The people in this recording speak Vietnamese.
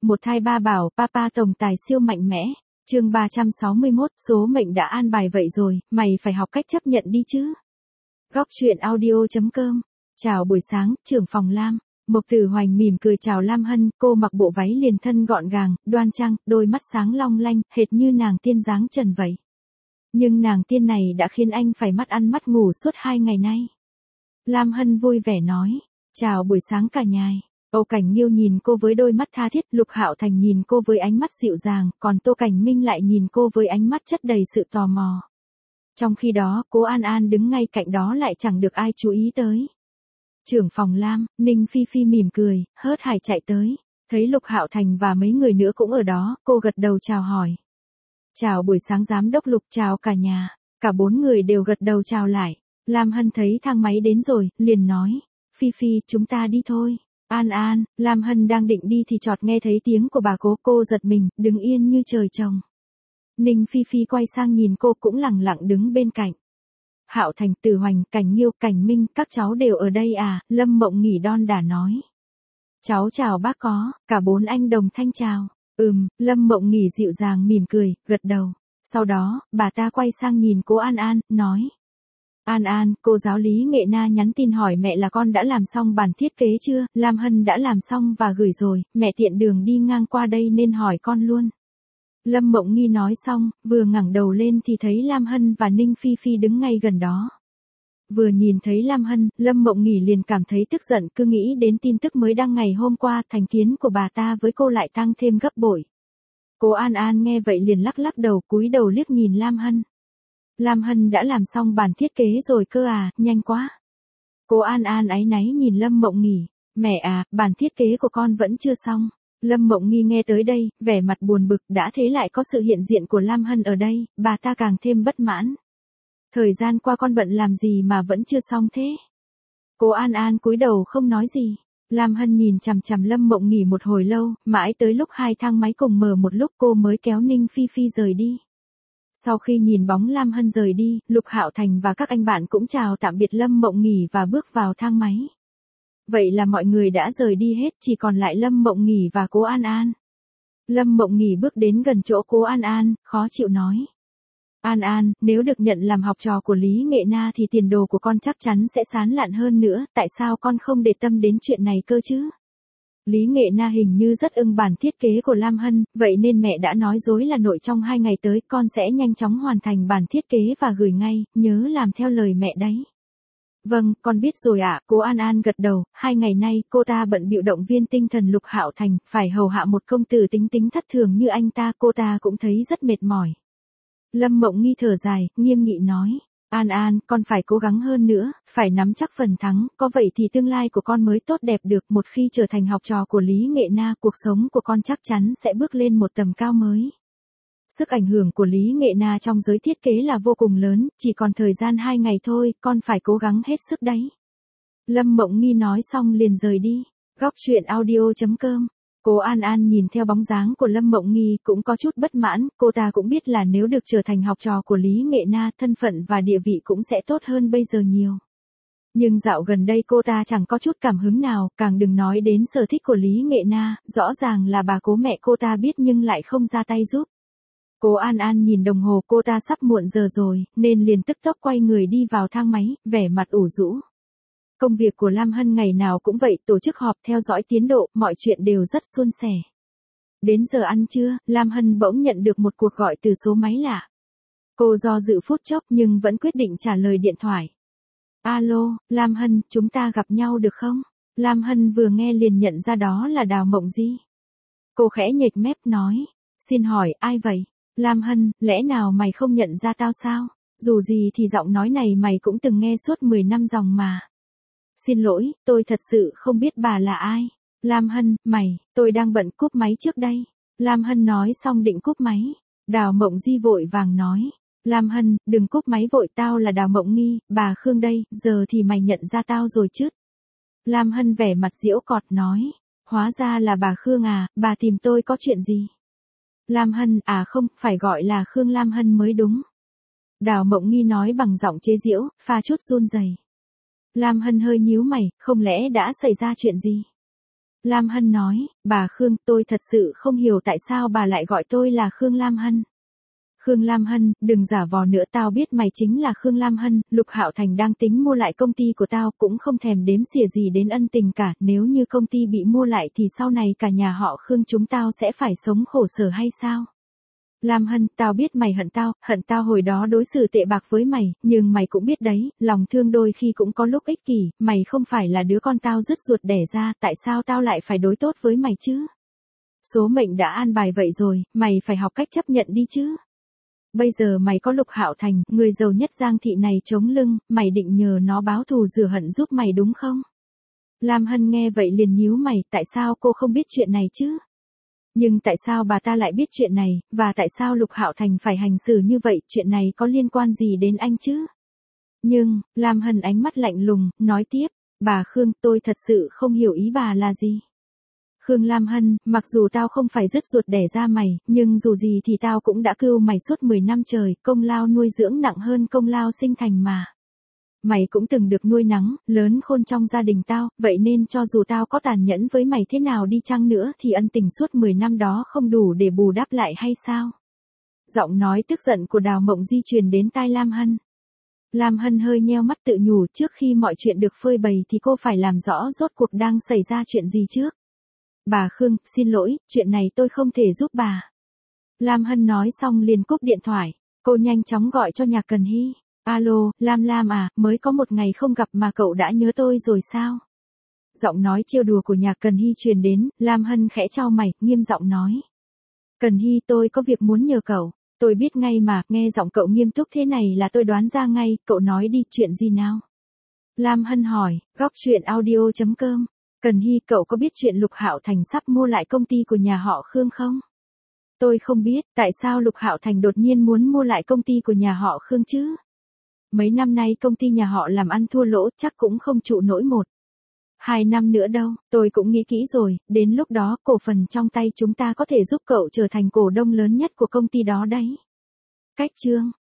một thai ba bảo, papa tổng tài siêu mạnh mẽ. Chương 361, số mệnh đã an bài vậy rồi, mày phải học cách chấp nhận đi chứ. Góc truyện audio.com. Chào buổi sáng, trưởng phòng Lam. Mộc Tử Hoành mỉm cười chào Lam Hân, cô mặc bộ váy liền thân gọn gàng, đoan trang, đôi mắt sáng long lanh, hệt như nàng tiên dáng trần vậy. Nhưng nàng tiên này đã khiến anh phải mắt ăn mắt ngủ suốt 2 ngày nay. Lam Hân vui vẻ nói, chào buổi sáng cả nhà. Âu Cảnh Nghiêu nhìn cô với đôi mắt tha thiết, Lục Hạo Thành nhìn cô với ánh mắt dịu dàng, còn Tô Cảnh Minh lại nhìn cô với ánh mắt chất đầy sự tò mò. Trong khi đó, Cố An An đứng ngay cạnh đó lại chẳng được ai chú ý tới. Trưởng phòng Lam, Ninh Phi Phi mỉm cười, hớt hải chạy tới. Thấy Lục Hạo Thành và mấy người nữa cũng ở đó, cô gật đầu chào hỏi. Chào buổi sáng giám đốc Lục, chào cả nhà. Cả 4 người đều gật đầu chào lại. Lam Hân thấy thang máy đến rồi, liền nói. Phi Phi, chúng ta đi thôi. An An, Lam Hân đang định đi thì chợt nghe thấy tiếng của bà Cố, cô giật mình, đứng yên như trời trồng. Ninh Phi Phi quay sang nhìn cô cũng lẳng lặng đứng bên cạnh. Hạo Thành, Tử Hoành, Cảnh Nghiêu, Cảnh Minh, các cháu đều ở đây à, Lâm Mộng Nghỉ đon đả nói. Cháu chào bác có, cả 4 anh đồng thanh chào. Lâm Mộng Nghỉ dịu dàng mỉm cười, gật đầu. Sau đó, bà ta quay sang nhìn Cố An An, nói. An An, cô giáo lý Nghệ Na nhắn tin hỏi mẹ là con đã làm xong bản thiết kế chưa, Lam Hân đã làm xong và gửi rồi, mẹ tiện đường đi ngang qua đây nên hỏi con luôn. Lâm Mộng Nghi nói xong, vừa ngẩng đầu lên thì thấy Lam Hân và Ninh Phi Phi đứng ngay gần đó. Vừa nhìn thấy Lam Hân, Lâm Mộng Nghỉ liền cảm thấy tức giận, cứ nghĩ đến tin tức mới đăng ngày hôm qua, thành kiến của bà ta với cô lại tăng thêm gấp bội. Cố An An nghe vậy liền lắc lắc đầu, cúi đầu liếc nhìn Lam Hân. Lam Hân đã làm xong bản thiết kế rồi cơ à, nhanh quá. Cố An An áy náy nhìn Lâm Mộng Nghỉ, mẹ à, bản thiết kế của con vẫn chưa xong. Lâm Mộng Nghi nghe tới đây, vẻ mặt buồn bực, đã thế lại có sự hiện diện của Lam Hân ở đây, bà ta càng thêm bất mãn. Thời gian qua con bận làm gì mà vẫn chưa xong thế? Cố An An cúi đầu không nói gì. Lam Hân nhìn chằm chằm Lâm Mộng Nghỉ một hồi lâu, mãi tới lúc 2 thang máy cùng mở một lúc cô mới kéo Ninh Phi Phi rời đi. Sau khi nhìn bóng Lam Hân rời đi, Lục Hạo Thành và các anh bạn cũng chào tạm biệt Lâm Mộng Nghỉ và bước vào thang máy. Vậy là mọi người đã rời đi hết, chỉ còn lại Lâm Mộng Nghỉ và Cố An An. Lâm Mộng Nghỉ bước đến gần chỗ Cố An An, khó chịu nói. An An, nếu được nhận làm học trò của Lý Nghệ Na thì tiền đồ của con chắc chắn sẽ sáng lạn hơn nữa, tại sao con không để tâm đến chuyện này cơ chứ? Lý Nghệ Na hình như rất ưng bản thiết kế của Lam Hân, vậy nên mẹ đã nói dối là nội trong 2 ngày tới con sẽ nhanh chóng hoàn thành bản thiết kế và gửi ngay, nhớ làm theo lời mẹ đấy. Vâng, con biết rồi ạ, Cố An An gật đầu, 2 ngày nay cô ta bận bịu động viên tinh thần Lục Hạo Thành, phải hầu hạ một công tử tính tính thất thường như anh ta, cô ta cũng thấy rất mệt mỏi. Lâm Mộng Nghi thở dài, nghiêm nghị nói. An An, con phải cố gắng hơn nữa, phải nắm chắc phần thắng, có vậy thì tương lai của con mới tốt đẹp được, một khi trở thành học trò của Lý Nghệ Na, cuộc sống của con chắc chắn sẽ bước lên một tầm cao mới. Sức ảnh hưởng của Lý Nghệ Na trong giới thiết kế là vô cùng lớn, chỉ còn thời gian 2 ngày thôi, con phải cố gắng hết sức đấy. Lâm Mộng Nghi nói xong liền rời đi. Góc truyện audio.com. Cố An An nhìn theo bóng dáng của Lâm Mộng Nghi cũng có chút bất mãn, cô ta cũng biết là nếu được trở thành học trò của Lý Nghệ Na, thân phận và địa vị cũng sẽ tốt hơn bây giờ nhiều. Nhưng dạo gần đây cô ta chẳng có chút cảm hứng nào, càng đừng nói đến sở thích của Lý Nghệ Na, rõ ràng là bà Cố mẹ cô ta biết nhưng lại không ra tay giúp. Cố An An nhìn đồng hồ, cô ta sắp muộn giờ rồi, nên liền tức tốc quay người đi vào thang máy, vẻ mặt ủ rũ. Công việc của Lam Hân ngày nào cũng vậy, tổ chức họp theo dõi tiến độ, mọi chuyện đều rất suôn sẻ. Đến giờ ăn trưa, Lam Hân bỗng nhận được một cuộc gọi từ số máy lạ. Cô do dự phút chốc nhưng vẫn quyết định trả lời điện thoại. Alo, Lam Hân, chúng ta gặp nhau được không? Lam Hân vừa nghe liền nhận ra đó là Đào Mộng Di. Cô khẽ nhếch mép nói. Xin hỏi, ai vậy? Lam Hân, lẽ nào mày không nhận ra tao sao? Dù gì thì giọng nói này mày cũng từng nghe suốt 10 năm dòng mà. Xin lỗi, tôi thật sự không biết bà là ai. Lam Hân, tôi đang bận, cúp máy trước đây. Lam Hân nói xong định cúp máy. Đào Mộng Di vội vàng nói. Lam Hân, đừng cúp máy vội, tao là Đào Mộng Nghi, bà Khương đây, giờ thì mày nhận ra tao rồi chứ? Lam Hân vẻ mặt giễu cọt nói. Hóa ra là bà Khương à, bà tìm tôi có chuyện gì? Lam Hân, à không, phải gọi là Khương Lam Hân mới đúng. Đào Mộng Nghi nói bằng giọng chế giễu, pha chút run rẩy. Lam Hân hơi nhíu mày, không lẽ đã xảy ra chuyện gì? Lam Hân nói, bà Khương, tôi thật sự không hiểu tại sao bà lại gọi tôi là Khương Lam Hân. Khương Lam Hân, đừng giả vò nữa, tao biết mày chính là Khương Lam Hân, Lục Hạo Thành đang tính mua lại công ty của tao, cũng không thèm đếm xỉa gì đến ân tình cả, nếu như công ty bị mua lại thì sau này cả nhà họ Khương chúng tao sẽ phải sống khổ sở hay sao? Lam Hân, tao biết mày hận tao hồi đó đối xử tệ bạc với mày, nhưng mày cũng biết đấy, lòng thương đôi khi cũng có lúc ích kỷ, mày không phải là đứa con tao dứt ruột đẻ ra, tại sao tao lại phải đối tốt với mày chứ? Số mệnh đã an bài vậy rồi, mày phải học cách chấp nhận đi chứ. Bây giờ mày có Lục Hạo Thành, người giàu nhất Giang thị này chống lưng, mày định nhờ nó báo thù rửa hận giúp mày đúng không? Lam Hân nghe vậy liền nhíu mày, tại sao cô không biết chuyện này chứ? Nhưng tại sao bà ta lại biết chuyện này, và tại sao Lục Hạo Thành phải hành xử như vậy, chuyện này có liên quan gì đến anh chứ? Nhưng, Lam Hân ánh mắt lạnh lùng, nói tiếp, bà Khương, tôi thật sự không hiểu ý bà là gì. Khương Lam Hân, mặc dù tao không phải dứt ruột đẻ ra mày, nhưng dù gì thì tao cũng đã cưu mày suốt 10 năm trời, công lao nuôi dưỡng nặng hơn công lao sinh thành mà. Mày cũng từng được nuôi nắng, lớn khôn trong gia đình tao, vậy nên cho dù tao có tàn nhẫn với mày thế nào đi chăng nữa thì ân tình suốt 10 năm đó không đủ để bù đắp lại hay sao? Giọng nói tức giận của Đào Mộng Di truyền đến tai Lam Hân. Lam Hân hơi nheo mắt tự nhủ, trước khi mọi chuyện được phơi bày thì cô phải làm rõ rốt cuộc đang xảy ra chuyện gì trước. Bà Khương, xin lỗi, chuyện này tôi không thể giúp bà. Lam Hân nói xong liền cúp điện thoại, cô nhanh chóng gọi cho Nhạc Cần Hy. Alo, Lam à, mới có một ngày không gặp mà cậu đã nhớ tôi rồi sao? Giọng nói trêu đùa của Nhạc Cần Hy truyền đến, Lam Hân khẽ chau mày, nghiêm giọng nói. Cần Hy, tôi có việc muốn nhờ cậu, tôi biết ngay mà, nghe giọng cậu nghiêm túc thế này là tôi đoán ra ngay, cậu nói đi, chuyện gì nào? Lam Hân hỏi, góc chuyện audio.com. Cần Hy, cậu có biết chuyện Lục Hạo Thành sắp mua lại công ty của nhà họ Khương không? Tôi không biết, tại sao Lục Hạo Thành đột nhiên muốn mua lại công ty của nhà họ Khương chứ? Mấy năm nay công ty nhà họ làm ăn thua lỗ, chắc cũng không trụ nổi 1-2 năm nữa đâu, tôi cũng nghĩ kỹ rồi, đến lúc đó cổ phần trong tay chúng ta có thể giúp cậu trở thành cổ đông lớn nhất của công ty đó đấy. Cách chương